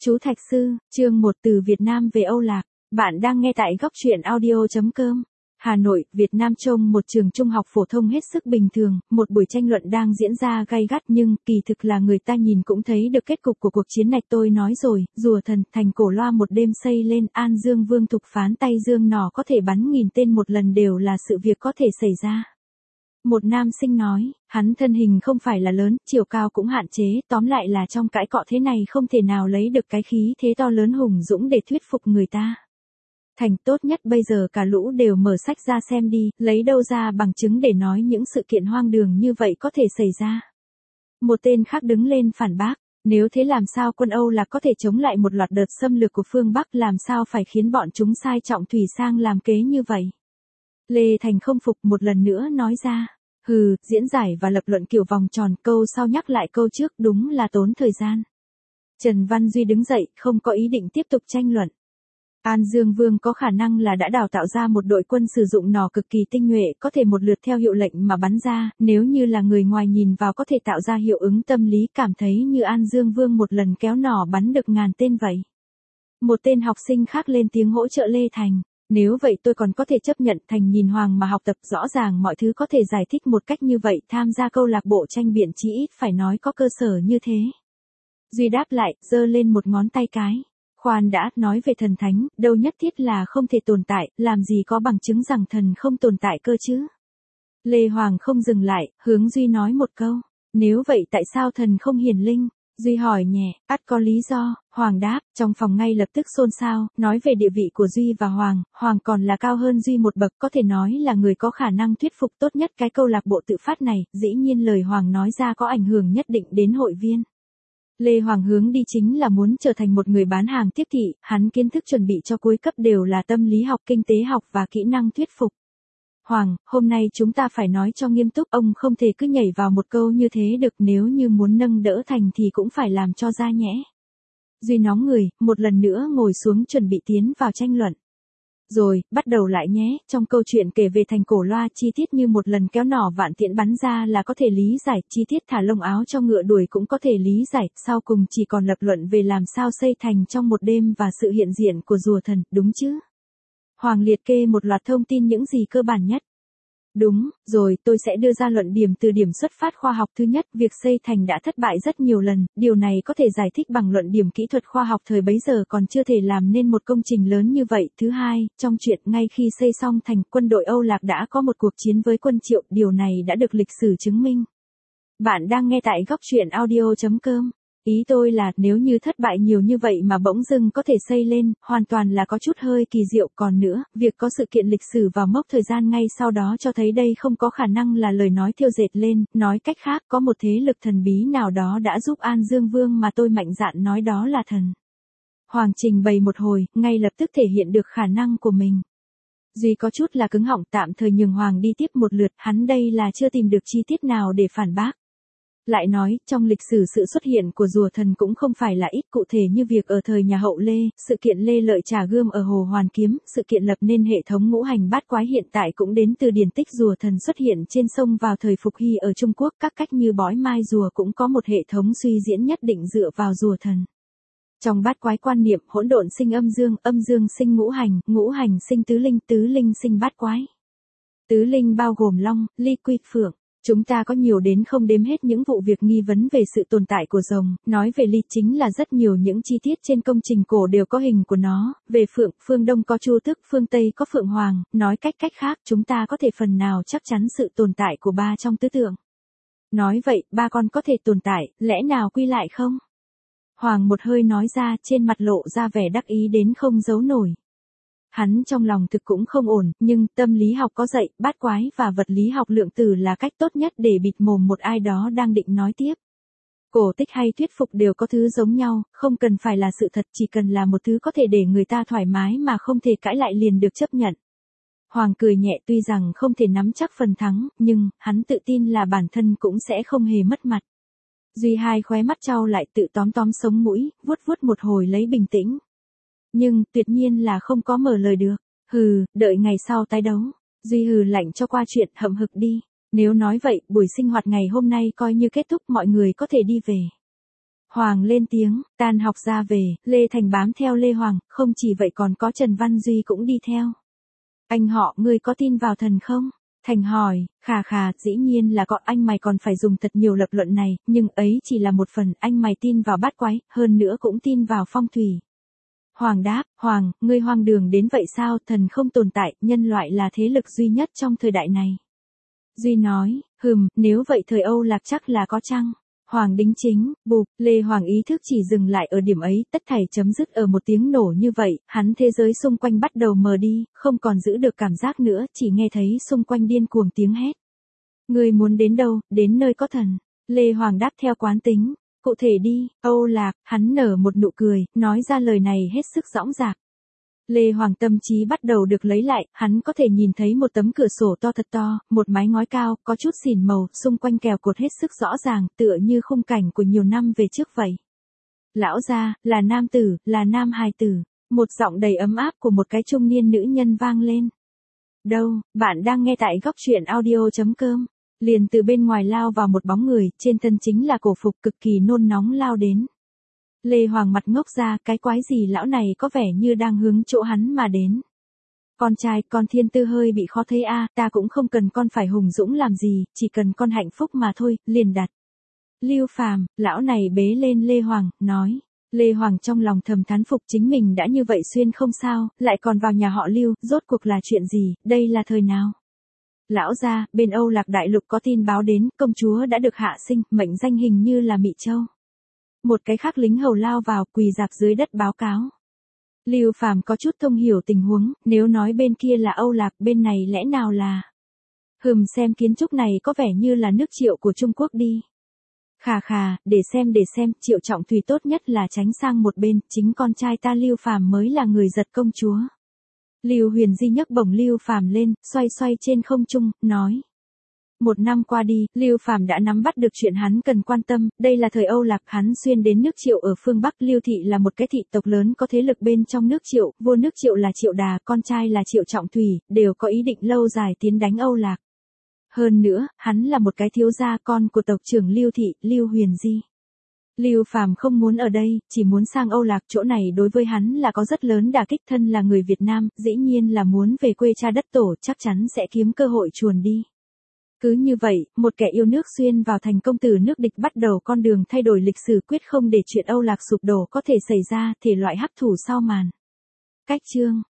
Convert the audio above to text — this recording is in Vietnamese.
Chú Thạch Sư, chương 1 từ Việt Nam về Âu Lạc. Bạn đang nghe tại góc truyện audio.com. Hà Nội, Việt Nam trông một trường trung học phổ thông hết sức bình thường, một buổi tranh luận đang diễn ra gay gắt nhưng kỳ thực là người ta nhìn cũng thấy được kết cục của cuộc chiến này. Tôi nói rồi, rùa thần thành cổ loa một đêm xây lên, An Dương Vương thục phán tay dương nỏ có thể bắn 1000 tên một lần đều là sự việc có thể xảy ra. Một nam sinh nói, hắn thân hình không phải là lớn, chiều cao cũng hạn chế, tóm lại là trong cãi cọ thế này không thể nào lấy được cái khí thế to lớn hùng dũng để thuyết phục người ta. Thành tốt nhất bây giờ cả lũ đều mở sách ra xem đi, lấy đâu ra bằng chứng để nói những sự kiện hoang đường như vậy có thể xảy ra. Một tên khác đứng lên phản bác, nếu thế làm sao quân Âu Lạc có thể chống lại một loạt đợt xâm lược của phương Bắc, làm sao phải khiến bọn chúng sai trọng thủy sang làm kế như vậy. Lê Thành không phục một lần nữa nói ra, diễn giải và lập luận kiểu vòng tròn, câu sau nhắc lại câu trước, đúng là tốn thời gian. Trần Văn Duy đứng dậy, không có ý định tiếp tục tranh luận. An Dương Vương có khả năng là đã đào tạo ra một đội quân sử dụng nỏ cực kỳ tinh nhuệ, có thể một lượt theo hiệu lệnh mà bắn ra, nếu như là người ngoài nhìn vào có thể tạo ra hiệu ứng tâm lý cảm thấy như An Dương Vương một lần kéo nỏ bắn được 1000 tên vậy. Một tên học sinh khác lên tiếng hỗ trợ Lê Thành. Nếu vậy tôi còn có thể chấp nhận. Thành nhìn Hoàng mà học tập, rõ ràng mọi thứ có thể giải thích một cách như vậy, tham gia câu lạc bộ tranh biện chí ít phải nói có cơ sở như thế. Duy đáp lại, giơ lên một ngón tay cái. Khoan đã, nói về thần thánh, đâu nhất thiết là không thể tồn tại, làm gì có bằng chứng rằng thần không tồn tại cơ chứ. Lê Hoàng không dừng lại, hướng Duy nói một câu. Nếu vậy tại sao thần không hiển linh? Duy hỏi nhẹ, ắt có lý do. Hoàng đáp, trong phòng ngay lập tức xôn xao, nói về địa vị của Duy và Hoàng, Hoàng còn là cao hơn Duy một bậc, có thể nói là người có khả năng thuyết phục tốt nhất cái câu lạc bộ tự phát này, dĩ nhiên lời Hoàng nói ra có ảnh hưởng nhất định đến hội viên. Lê Hoàng hướng đi chính là muốn trở thành một người bán hàng tiếp thị, hắn kiến thức chuẩn bị cho cuối cấp đều là tâm lý học, kinh tế học và kỹ năng thuyết phục. Hoàng, hôm nay chúng ta phải nói cho nghiêm túc, ông không thể cứ nhảy vào một câu như thế được, nếu như muốn nâng đỡ Thành thì cũng phải làm cho ra nhẽ. Duy nóng người, một lần nữa ngồi xuống chuẩn bị tiến vào tranh luận. Rồi, bắt đầu lại nhé, trong câu chuyện kể về thành cổ loa, chi tiết như một lần kéo nỏ vạn tiễn bắn ra là có thể lý giải, chi tiết thả lông áo cho ngựa đuổi cũng có thể lý giải, sau cùng chỉ còn lập luận về làm sao xây thành trong một đêm và sự hiện diện của rùa thần, đúng chứ? Hoàng liệt kê một loạt thông tin những gì cơ bản nhất. Đúng, rồi tôi sẽ đưa ra luận điểm từ điểm xuất phát khoa học. Thứ nhất, việc xây thành đã thất bại rất nhiều lần, điều này có thể giải thích bằng luận điểm kỹ thuật khoa học thời bấy giờ còn chưa thể làm nên một công trình lớn như vậy. Thứ hai, trong chuyện ngay khi xây xong thành, quân đội Âu Lạc đã có một cuộc chiến với quân Triệu, điều này đã được lịch sử chứng minh. Bạn đang nghe tại góc truyện audio.com. Ý tôi là nếu như thất bại nhiều như vậy mà bỗng dưng có thể xây lên, hoàn toàn là có chút hơi kỳ diệu. Còn nữa, việc có sự kiện lịch sử vào mốc thời gian ngay sau đó cho thấy đây không có khả năng là lời nói thiêu dệt lên, nói cách khác có một thế lực thần bí nào đó đã giúp An Dương Vương mà tôi mạnh dạn nói đó là thần. Hoàng trình bày một hồi, ngay lập tức thể hiện được khả năng của mình. Duy có chút là cứng họng, tạm thời nhường Hoàng đi tiếp một lượt, hắn đây là chưa tìm được chi tiết nào để phản bác. Lại nói, trong lịch sử sự xuất hiện của rùa thần cũng không phải là ít, cụ thể như việc ở thời nhà Hậu Lê, sự kiện Lê Lợi Trà gươm ở Hồ Hoàn Kiếm, sự kiện lập nên hệ thống ngũ hành bát quái hiện tại cũng đến từ điển tích rùa thần xuất hiện trên sông vào thời Phục Hy ở Trung Quốc. Các cách như bói mai rùa cũng có một hệ thống suy diễn nhất định dựa vào rùa thần. Trong bát quái quan niệm, hỗn độn sinh âm dương sinh ngũ hành sinh tứ linh sinh bát quái. Tứ linh bao gồm long, ly, quy, phượng. Chúng ta có nhiều đến không đếm hết những vụ việc nghi vấn về sự tồn tại của rồng, nói về ly chính là rất nhiều những chi tiết trên công trình cổ đều có hình của nó, về phượng, phương Đông có Chu Tước, phương Tây có Phượng Hoàng, nói cách khác chúng ta có thể phần nào chắc chắn sự tồn tại của ba trong tứ tượng. Nói vậy, ba con có thể tồn tại, lẽ nào quy lại không? Hoàng một hơi nói ra, trên mặt lộ ra vẻ đắc ý đến không giấu nổi. Hắn trong lòng thực cũng không ổn, nhưng tâm lý học có dạy, bát quái và vật lý học lượng tử là cách tốt nhất để bịt mồm một ai đó đang định nói tiếp. Cổ tích hay thuyết phục đều có thứ giống nhau, không cần phải là sự thật, chỉ cần là một thứ có thể để người ta thoải mái mà không thể cãi lại liền được chấp nhận. Hoàng cười nhẹ, tuy rằng không thể nắm chắc phần thắng, nhưng hắn tự tin là bản thân cũng sẽ không hề mất mặt. Duy hai khóe mắt trao lại, tự tóm sống mũi, vuốt một hồi lấy bình tĩnh. Nhưng, tuyệt nhiên là không có mở lời được. Đợi ngày sau tái đấu. Duy lạnh cho qua chuyện, hậm hực đi. Nếu nói vậy, buổi sinh hoạt ngày hôm nay coi như kết thúc, mọi người có thể đi về. Hoàng lên tiếng, tan học ra về, Lê Thành bám theo Lê Hoàng, không chỉ vậy còn có Trần Văn Duy cũng đi theo. Anh họ, ngươi có tin vào thần không? Thành hỏi, khà, dĩ nhiên là có, anh mày còn phải dùng thật nhiều lập luận này, nhưng ấy chỉ là một phần, anh mày tin vào bát quái, hơn nữa cũng tin vào phong thủy. Hoàng đáp, Hoàng, ngươi hoang đường đến vậy sao, thần không tồn tại, nhân loại là thế lực duy nhất trong thời đại này. Duy nói, nếu vậy thời Âu Lạc chắc là có chăng? Hoàng đính chính, bụp, Lê Hoàng ý thức chỉ dừng lại ở điểm ấy, tất thảy chấm dứt ở một tiếng nổ như vậy, hắn thế giới xung quanh bắt đầu mờ đi, không còn giữ được cảm giác nữa, chỉ nghe thấy xung quanh điên cuồng tiếng hét. Ngươi muốn đến đâu, đến nơi có thần. Lê Hoàng đáp theo quán tính, cụ thể đi, Âu Lạc, hắn nở một nụ cười, nói ra lời này hết sức dõng dạc. Lê Hoàng tâm trí bắt đầu được lấy lại, hắn có thể nhìn thấy một tấm cửa sổ to thật to, một mái ngói cao, có chút xỉn màu, xung quanh kèo cột hết sức rõ ràng, tựa như khung cảnh của nhiều năm về trước vậy. Lão gia, là nam tử, là nam hài tử, một giọng đầy ấm áp của một cái trung niên nữ nhân vang lên. Đâu, bạn đang nghe tại góc truyện audio.com. Liền từ bên ngoài lao vào một bóng người, trên thân chính là cổ phục cực kỳ nôn nóng lao đến. Lê Hoàng mặt ngốc ra, cái quái gì lão này có vẻ như đang hướng chỗ hắn mà đến. Con trai, con Thiên Tư hơi bị khó thấy a, ta cũng không cần con phải hùng dũng làm gì, chỉ cần con hạnh phúc mà thôi, liền đặt. Lưu Phàm, lão này bế lên Lê Hoàng, nói. Lê Hoàng trong lòng thầm thán phục chính mình đã như vậy xuyên không sao, lại còn vào nhà họ Lưu, rốt cuộc là chuyện gì, đây là thời nào? Lão gia, bên Âu Lạc Đại Lục có tin báo đến, công chúa đã được hạ sinh, mệnh danh hình như là Mị Châu. Một cái khác lính hầu lao vào, quỳ dạp dưới đất báo cáo. Lưu Phàm có chút thông hiểu tình huống, nếu nói bên kia là Âu Lạc, bên này lẽ nào là... xem kiến trúc này có vẻ như là nước Triệu của Trung Quốc đi. Khà, để xem, Triệu Trọng Thùy tốt nhất là tránh sang một bên, chính con trai ta Lưu Phàm mới là người giật công chúa. Lưu Huyền Di nhấc bổng Lưu Phàm lên, xoay trên không trung, nói. Một năm qua đi, Lưu Phàm đã nắm bắt được chuyện hắn cần quan tâm, đây là thời Âu Lạc, hắn xuyên đến nước Triệu ở phương Bắc, Lưu thị là một cái thị tộc lớn có thế lực bên trong nước Triệu, vua nước Triệu là Triệu Đà, con trai là Triệu Trọng Thùy, đều có ý định lâu dài tiến đánh Âu Lạc. Hơn nữa, hắn là một cái thiếu gia con của tộc trưởng Lưu thị, Lưu Huyền Di. Lưu Phàm không muốn ở đây, chỉ muốn sang Âu Lạc, chỗ này đối với hắn là có rất lớn đả kích, thân là người Việt Nam, dĩ nhiên là muốn về quê cha đất tổ, chắc chắn sẽ kiếm cơ hội chuồn đi. Cứ như vậy, một kẻ yêu nước xuyên vào thành công tử nước địch bắt đầu con đường thay đổi lịch sử, quyết không để chuyện Âu Lạc sụp đổ có thể xảy ra, thể loại hắc thủ sau màn. Cách chương